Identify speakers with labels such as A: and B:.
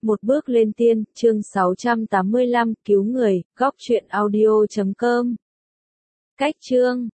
A: Một bước lên tiên, chương 685, cứu người, góc truyện audio.com. Cách chương